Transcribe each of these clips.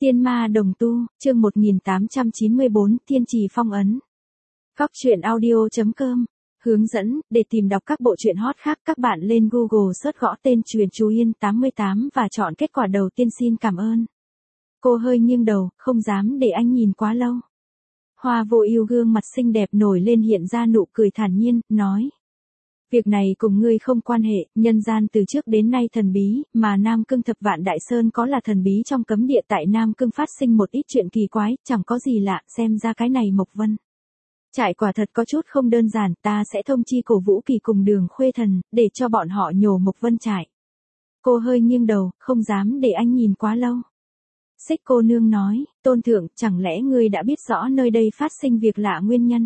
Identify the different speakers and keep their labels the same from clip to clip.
Speaker 1: Tiên ma đồng tu, chương 1894, Thiên trì phong ấn. Góc truyện audio.com. Hướng dẫn, để tìm đọc các bộ truyện hot khác các bạn lên Google search gõ tên Truyện Chú Yên 88 và chọn kết quả đầu tiên xin cảm ơn. Cô hơi nghiêng đầu, không dám để anh nhìn quá lâu. Hoa Vô Ưu gương mặt xinh đẹp nổi lên hiện ra nụ cười thản nhiên, nói. Việc này cùng ngươi không quan hệ, nhân gian từ trước đến nay thần bí, mà Nam Cương Thập Vạn Đại Sơn có là thần bí trong cấm địa tại Nam Cương phát sinh một ít chuyện kỳ quái, chẳng có gì lạ, xem ra cái này Mộc Vân. Trải quả thật có chút không đơn giản, ta sẽ thông chi Cổ Vũ Kỳ cùng Đường Khuê Thần, để cho bọn họ nhổ Mộc Vân trải. Cô hơi nghiêng đầu, không dám để anh nhìn quá lâu. Xích cô nương nói, Tôn Thượng, chẳng lẽ ngươi đã biết rõ nơi đây phát sinh việc lạ nguyên nhân?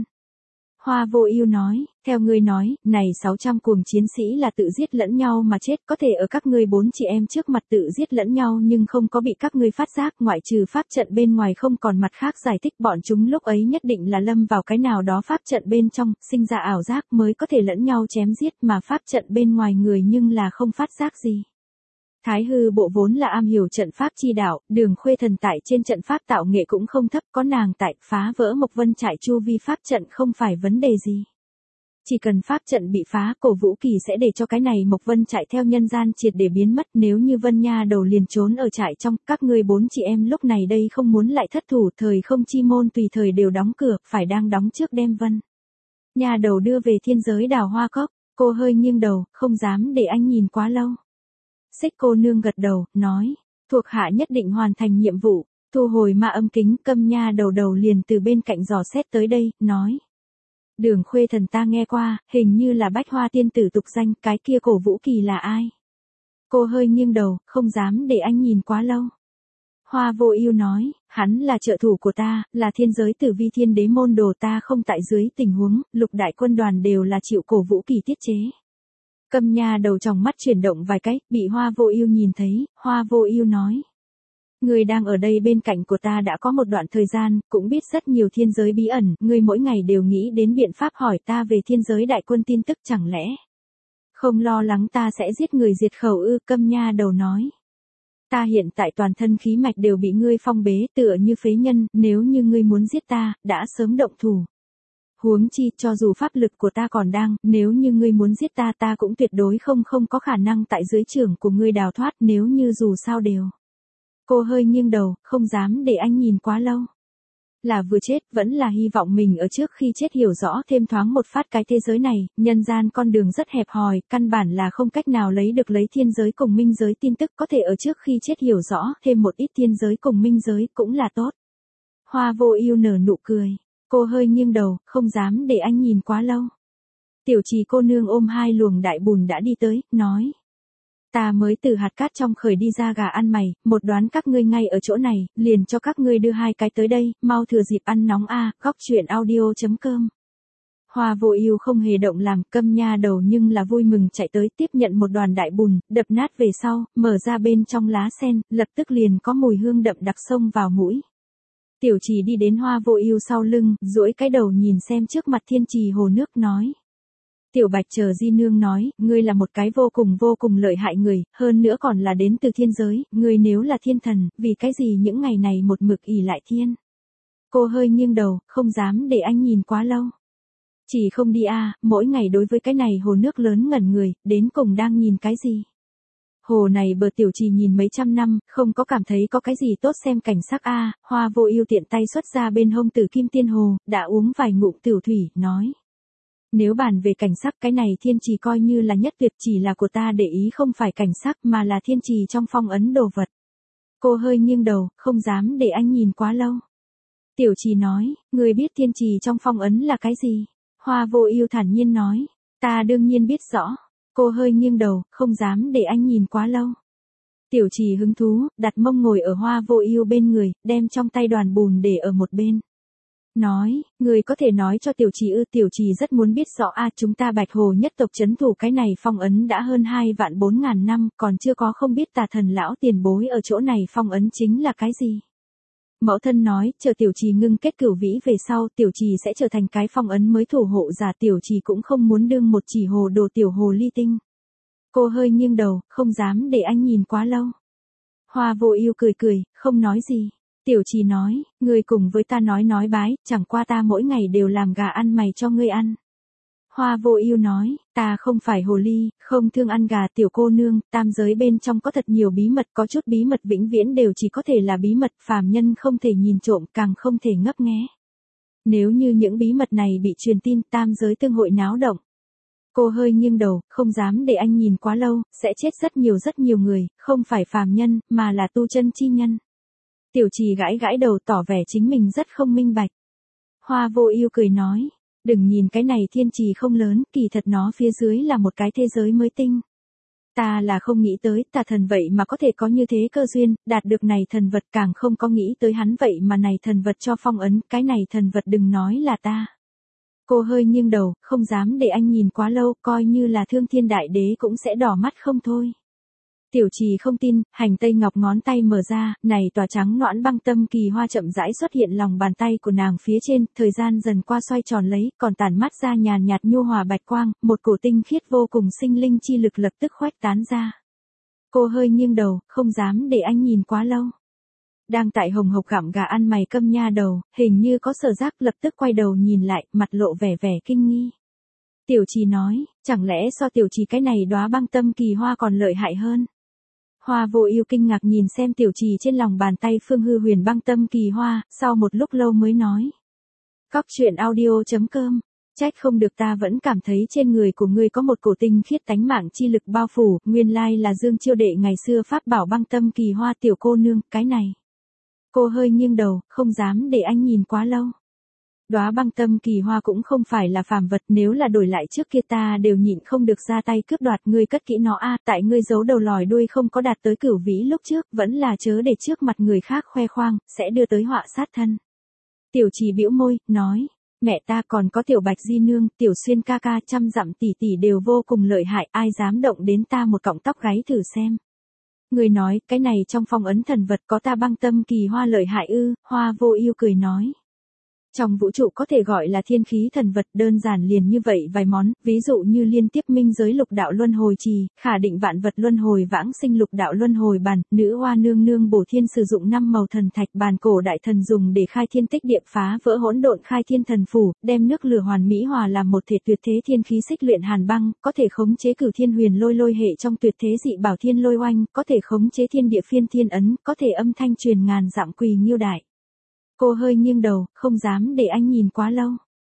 Speaker 1: Hoa Vô Ưu nói, theo ngươi nói, này 600 cuồng chiến sĩ là tự giết lẫn nhau mà chết, có thể ở các ngươi 4 chị em trước mặt tự giết lẫn nhau nhưng không có bị các ngươi phát giác, ngoại trừ pháp trận bên ngoài không còn mặt khác giải thích, bọn chúng lúc ấy nhất định là lâm vào cái nào đó pháp trận bên trong, sinh ra ảo giác mới có thể lẫn nhau chém giết, mà pháp trận bên ngoài người nhưng là không phát giác gì. Thái Hư Bộ vốn là am hiểu trận pháp chi đạo, Đường Khuê Thần tại trên trận pháp tạo nghệ cũng không thấp, có nàng tại, phá vỡ Mộc Vân trại chu vi pháp trận không phải vấn đề gì. Chỉ cần pháp trận bị phá, Cổ Vũ Kỳ sẽ để cho cái này Mộc Vân trại theo nhân gian triệt để biến mất, nếu như Vân Nha Đầu liền trốn ở trại trong, các ngươi 4 chị em lúc này đây không muốn lại thất thủ, thời không chi môn tùy thời đều đóng cửa, phải đang đóng trước đem Vân Nha Đầu đưa về thiên giới Đào Hoa Cốc. Cô hơi nghiêng đầu, không dám để anh nhìn quá lâu. Xích cô nương gật đầu, nói, thuộc hạ nhất định hoàn thành nhiệm vụ, thu hồi ma âm kính, Câm Nha Đầu liền từ bên cạnh dò xét tới đây, nói. Đường Khuê Thần ta nghe qua, hình như là Bách Hoa tiên tử tục danh, cái kia Cổ Vũ Kỳ là ai? Cô hơi nghiêng đầu, không dám để anh nhìn quá lâu. Hoa Vô Ưu nói, hắn là trợ thủ của ta, là thiên giới tử vi thiên đế môn đồ, ta không tại dưới tình huống, lục đại quân đoàn đều là chịu Cổ Vũ Kỳ tiết chế. Câm Nha Đầu trong mắt chuyển động vài cái, bị Hoa Vô Ưu nhìn thấy, Hoa Vô Ưu nói. Ngươi đang ở đây bên cạnh của ta đã có một đoạn thời gian, cũng biết rất nhiều thiên giới bí ẩn, ngươi mỗi ngày đều nghĩ đến biện pháp hỏi ta về thiên giới đại quân tin tức, chẳng lẽ không lo lắng ta sẽ giết người diệt khẩu ư? Câm Nha Đầu nói. Ta hiện tại toàn thân khí mạch đều bị ngươi phong bế, tựa như phế nhân, nếu như ngươi muốn giết ta, đã sớm động thủ. Huống chi, cho dù pháp lực của ta còn đang, nếu như ngươi muốn giết ta, ta cũng tuyệt đối không có khả năng tại dưới trưởng của ngươi đào thoát, nếu như dù sao đều. Cô hơi nghiêng đầu, không dám để anh nhìn quá lâu. Là vừa chết, vẫn là hy vọng mình ở trước khi chết hiểu rõ thêm thoáng một phát cái thế giới này, nhân gian con đường rất hẹp hòi, căn bản là không cách nào lấy thiên giới cùng minh giới tin tức, có thể ở trước khi chết hiểu rõ thêm một ít thiên giới cùng minh giới cũng là tốt. Hoa Vô Ưu nở nụ cười. Cô hơi nghiêng đầu, không dám để anh nhìn quá lâu. Tiểu Trì cô nương ôm 2 luồng đại bùn đã đi tới, nói. Ta mới từ hạt cát trong khởi đi ra gà ăn mày, một đoán các ngươi ngay ở chỗ này, liền cho các ngươi đưa 2 cái tới đây, mau thừa dịp ăn nóng a. Góc truyện audio.com. Hoa Vô Ưu không hề động làm, Câm Nha Đầu nhưng là vui mừng chạy tới tiếp nhận một đoàn đại bùn, đập nát về sau, mở ra bên trong lá sen, lập tức liền có mùi hương đậm đặc xông vào mũi. Tiểu Trì đi đến Hoa Vô Ưu sau lưng, duỗi cái đầu nhìn xem trước mặt thiên trì hồ nước, nói. Tiểu Bạch chờ di nương nói, ngươi là một cái vô cùng lợi hại người, hơn nữa còn là đến từ thiên giới, ngươi nếu là thiên thần, vì cái gì những ngày này một mực ỷ lại thiên? Cô hơi nghiêng đầu, không dám để anh nhìn quá lâu. Chỉ không đi a, mỗi ngày đối với cái này hồ nước lớn ngẩn người, đến cùng đang nhìn cái gì? Hồ này bờ Tiểu Trì nhìn mấy trăm năm, không có cảm thấy có cái gì tốt xem cảnh sắc a. Hoa Vô Ưu tiện tay xuất ra bên hông Tử Kim Tiên Hồ, đã uống vài ngụm tiểu thủy, nói. Nếu bàn về cảnh sắc, cái này thiên trì coi như là nhất tuyệt, chỉ là của ta để ý không phải cảnh sắc mà là thiên trì trong phong ấn đồ vật. Cô hơi nghiêng đầu, không dám để anh nhìn quá lâu. Tiểu Trì nói, ngươi biết thiên trì trong phong ấn là cái gì? Hoa Vô Ưu thản nhiên nói, ta đương nhiên biết rõ. Cô hơi nghiêng đầu, không dám để anh nhìn quá lâu. Tiểu Trì hứng thú, đặt mông ngồi ở Hoa Vô Ưu bên người, đem trong tay đoàn bùn để ở một bên. Nói, người có thể nói cho Tiểu Trì ư? Tiểu Trì rất muốn biết rõ a, chúng ta Bạch Hồ nhất tộc trấn thủ cái này phong ấn đã hơn 2.400.000 năm, còn chưa có không biết Tà Thần lão tiền bối ở chỗ này phong ấn chính là cái gì. Mẫu thân nói, chờ Tiểu Trì ngưng kết cửu vĩ về sau, Tiểu Trì sẽ trở thành cái phong ấn mới thủ hộ giả, Tiểu Trì cũng không muốn đương một chỉ hồ đồ tiểu hồ ly tinh. Cô hơi nghiêng đầu, không dám để anh nhìn quá lâu. Hoa Vô Ưu cười cười, không nói gì. Tiểu trì nói, ngươi cùng với ta nói bái, chẳng qua ta mỗi ngày đều làm gà ăn mày cho ngươi ăn. Hoa Vô Ưu nói, ta không phải hồ ly, không thương ăn gà tiểu cô nương, tam giới bên trong có thật nhiều bí mật, có chút bí mật vĩnh viễn đều chỉ có thể là bí mật, phàm nhân không thể nhìn trộm, càng không thể ngấp nghé. Nếu như những bí mật này bị truyền tin, tam giới tương hội náo động. Cô hơi nghiêng đầu, không dám để anh nhìn quá lâu, sẽ chết rất nhiều người, không phải phàm nhân, mà là tu chân chi nhân. Tiểu trì gãi gãi đầu tỏ vẻ chính mình rất không minh bạch. Hoa Vô Ưu cười nói, đừng nhìn cái này thiên trì không lớn, kỳ thật nó phía dưới là một cái thế giới mới tinh. Ta là không nghĩ tới, tà thần vậy mà có thể có như thế cơ duyên, đạt được này thần vật, càng không có nghĩ tới hắn vậy mà này thần vật cho phong ấn, cái này thần vật đừng nói là ta. Cô hơi nghiêng đầu, không dám để anh nhìn quá lâu, coi như là Thương Thiên Đại Đế cũng sẽ đỏ mắt không thôi. Tiểu trì không tin, hành tây ngọc ngón tay mở ra, này tỏa trắng nõn băng tâm kỳ hoa chậm rãi xuất hiện lòng bàn tay của nàng phía trên, thời gian dần qua xoay tròn lấy, còn tản mắt ra nhàn nhạt nhu hòa bạch quang, một cổ tinh khiết vô cùng sinh linh chi lực lập tức khuếch tán ra. Cô hơi nghiêng đầu, không dám để anh nhìn quá lâu. Đang tại hồng hộc gặm gà ăn mày câm nha đầu, hình như có sở giác lập tức quay đầu nhìn lại, mặt lộ vẻ kinh nghi. Tiểu trì nói, chẳng lẽ so tiểu trì cái này đóa băng tâm kỳ hoa còn lợi hại hơn? Hoa Vô Ưu kinh ngạc nhìn xem tiểu trì trên lòng bàn tay Phương Hư Huyền băng tâm kỳ hoa, sau một lúc lâu mới nói. Cóc truyện audio.com, trách không được ta vẫn cảm thấy trên người của ngươi có một cổ tinh khiết tánh mạng chi lực bao phủ, nguyên lai là Dương Chiêu Đệ ngày xưa pháp bảo băng tâm kỳ hoa tiểu cô nương, cái này. Cô hơi nghiêng đầu, không dám để anh nhìn quá lâu. Đóa băng tâm kỳ hoa cũng không phải là phàm vật, nếu là đổi lại trước kia ta đều nhịn không được ra tay cướp đoạt, ngươi cất kỹ nó a, tại ngươi giấu đầu lòi đuôi không có đạt tới cửu vĩ lúc trước, vẫn là chớ để trước mặt người khác khoe khoang, sẽ đưa tới họa sát thân. Tiểu trì bĩu môi, nói, mẹ ta còn có tiểu Bạch Di nương, tiểu Xuyên ca ca, trăm dặm tỷ tỷ đều vô cùng lợi hại, ai dám động đến ta một cọng tóc gáy thử xem. Người nói, cái này trong phong ấn thần vật có ta băng tâm kỳ hoa lợi hại ư? Hoa Vô Ưu cười nói. Trong vũ trụ có thể gọi là thiên khí thần vật, đơn giản liền như vậy vài món, ví dụ như liên tiếp minh giới lục đạo luân hồi trì, khả định vạn vật luân hồi vãng sinh lục đạo luân hồi bàn, nữ hoa nương nương bổ thiên sử dụng 5 màu thần thạch, bàn cổ đại thần dùng để khai thiên tích địa, phá vỡ hỗn độn khai thiên thần phủ, đem nước lửa hoàn mỹ hòa làm một thể tuyệt thế thiên khí xích luyện hàn băng, có thể khống chế cửu thiên huyền lôi hệ trong tuyệt thế dị bảo thiên lôi oanh, có thể khống chế thiên địa phiên thiên ấn, có thể âm thanh truyền ngàn dặm quỳ nghiêu đại. Cô hơi nghiêng đầu, không dám để anh nhìn quá lâu.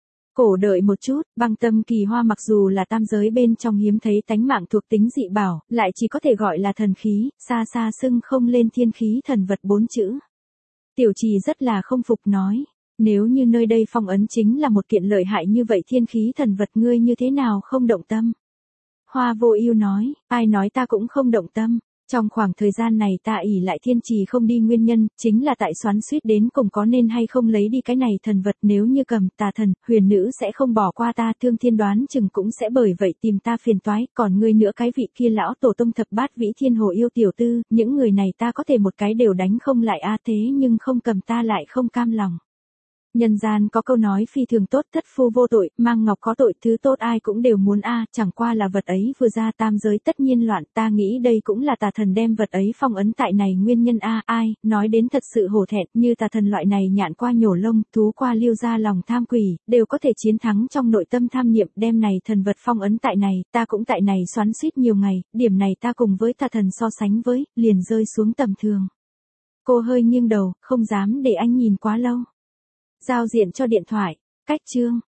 Speaker 1: Cổ đợi một chút, băng tâm kỳ hoa mặc dù là tam giới bên trong hiếm thấy tánh mạng thuộc tính dị bảo, lại chỉ có thể gọi là thần khí, xa xa xưng không lên thiên khí thần vật 4 chữ. Tiểu trì rất là không phục nói, nếu như nơi đây phong ấn chính là một kiện lợi hại như vậy thiên khí thần vật, ngươi như thế nào không động tâm? Hoa Vô Ưu nói, ai nói ta cũng không động tâm. Trong khoảng thời gian này ta ỷ lại thiên trì không đi nguyên nhân, chính là tại xoắn xuýt đến cùng có nên hay không lấy đi cái này thần vật, nếu như cầm, tà thần, huyền nữ sẽ không bỏ qua ta, Thương Thiên đoán chừng cũng sẽ bởi vậy tìm ta phiền toái, còn ngươi nữa cái vị kia lão tổ tông thập bát vĩ thiên hồ yêu tiểu tư, những người này ta có thể một cái đều đánh không lại a, thế nhưng không cầm ta lại không cam lòng. Nhân gian có câu nói phi thường tốt, thất phu vô tội, mang ngọc có tội, thứ tốt ai cũng đều muốn a, chẳng qua là vật ấy vừa ra tam giới tất nhiên loạn, ta nghĩ đây cũng là tà thần đem vật ấy phong ấn tại này nguyên nhân a, ai, nói đến thật sự hổ thẹn, như tà thần loại này nhạn qua nhổ lông, thú qua liêu ra lòng tham quỷ, đều có thể chiến thắng trong nội tâm tham niệm, đem này thần vật phong ấn tại này, ta cũng tại này xoắn xuýt nhiều ngày, điểm này ta cùng với tà thần so sánh với, liền rơi xuống tầm thường. Cô hơi nghiêng đầu, không dám để anh nhìn quá lâu. Giao diện cho điện thoại, cách chương.